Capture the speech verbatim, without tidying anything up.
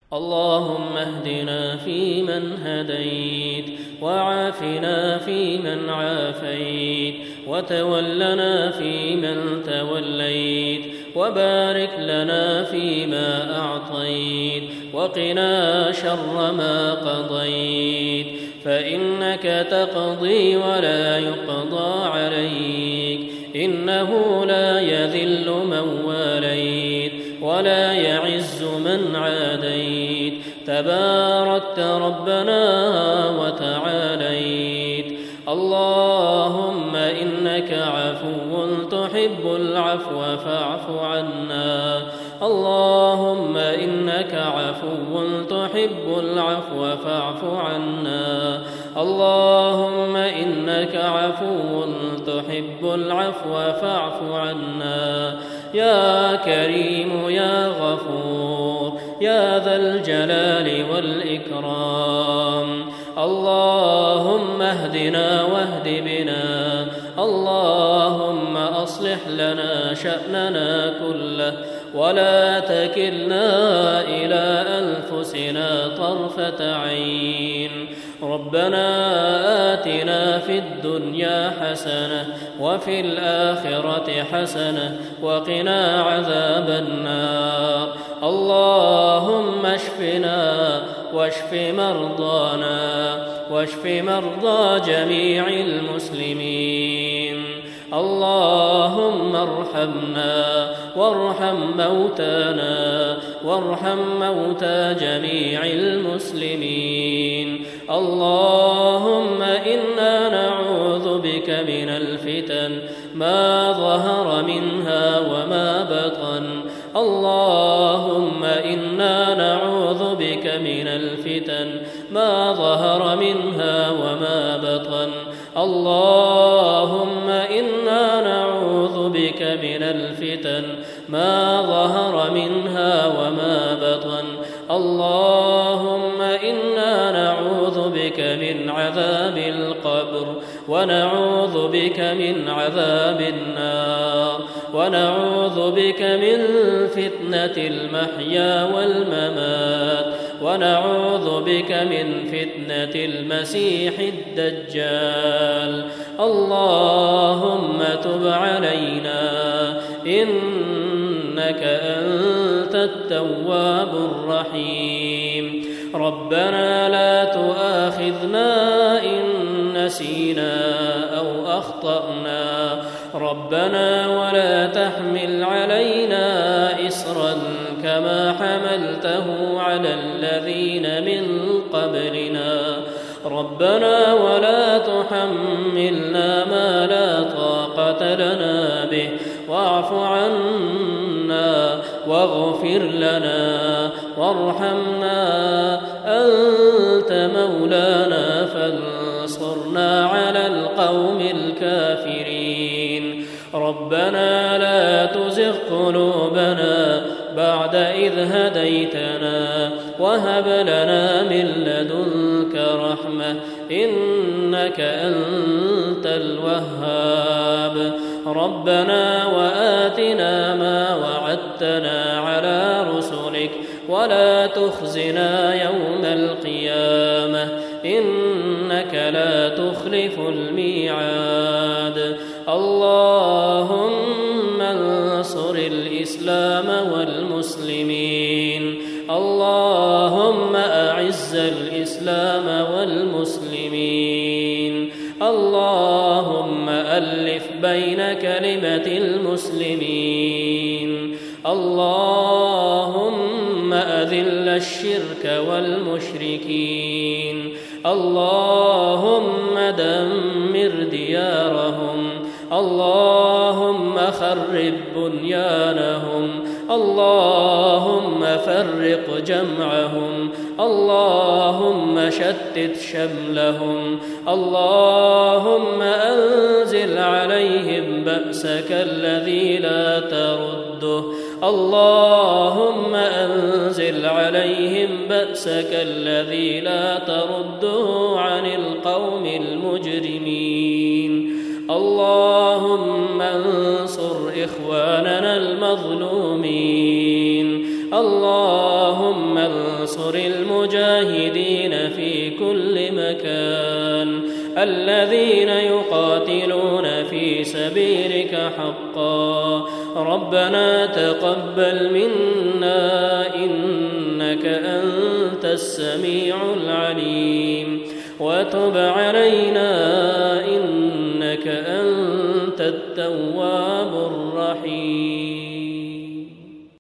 اللهم اهدنا فيمن هديت، وعافنا فيمن عافيت، وتولنا فيمن توليت، وبارك لنا فيما أعطيت، وقنا شر ما قضيت، فإنك تقضي ولا يقضى عليك، إنه لا يذل من واليت ولا يعز من عاديت، تباركت ربنا وتعاليت. اللهم إنك عفو تحب العفو فاعف عنا، اللهم إنك عفو تحب العفو فاعف عنا، اللهم إنك عفو تحب العفو فاعف عنا، يا كريم يا غفور يا ذا الجلال والإكرام. اللهم اهدنا واهد بنا، اللهم أصلح لنا شأننا كله، ولا تكلنا إلى أنفسنا طرفة عين. ربنا آتنا في الدنيا حسنة وفي الآخرة حسنة وقنا عذاب النار. اللهم اشفنا واشف مرضانا واشف مرضى جميع المسلمين. اللهم ارحمنا وارحم موتانا وارحم موتى جميع المسلمين. اللهم إنا نعوذ بك من الفتن ما ظهر منها وما بطن. اللهم إنا نعوذ بك من الفتن ما ظهر منها وما بطن. اللهم إنا نعوذ بك من الفتن ما ظهر منها وما بطن. اللهم إنا نعوذ بك من عذاب القبر، ونعوذ بك من عذاب النار، ونعوذ بك من فتنة المحيا والممات، ونعوذ بك من فتنة المسيح الدجال. اللهم تب علينا إنك أنت التواب الرحيم. ربنا لا تؤاخذنا إن نسينا أو أخطأنا، ربنا ولا تحمل علينا إصرا كما حملته على الذين من قبلنا، ربنا ولا تحملنا ما لا طاقة لنا به، واعف عنا واغفر لنا وارحمنا، أنت مولانا فانصرنا على القوم الكافرين. ربنا لا تزغ قلوبنا بعد إذ هديتنا، وهب لنا من لدنك رحمة إنك أنت الوهاب. ربنا وآتنا ما وعدتنا على رسلك ولا تخزنا يوم القيامة إنك لا تخلف الميعاد. اللهم انصر الإسلام والمسلمين، اللهم أعز الإسلام والمسلمين، اللهم ألف بين كلمة المسلمين، اللهم أذل الشرك والمشركين، اللهم دمر ديارهم، اللهم خرب بنيانهم، اللهم فرق جمعهم، اللهم شتت شملهم، اللهم أنزل عليهم بأسك الذي لا ترده، اللهم أنزل عليهم بأسك الذي لا ترده عن القوم المجرمين. اللهم انصر إخواننا المظلومين، اللهم انصر المجاهدين في كل مكان الذين يقاتلون في سبيلك حقا. ربنا تقبل منا إنك أنت السميع العليم وتب علينا إنك أنت التواب الرحيم.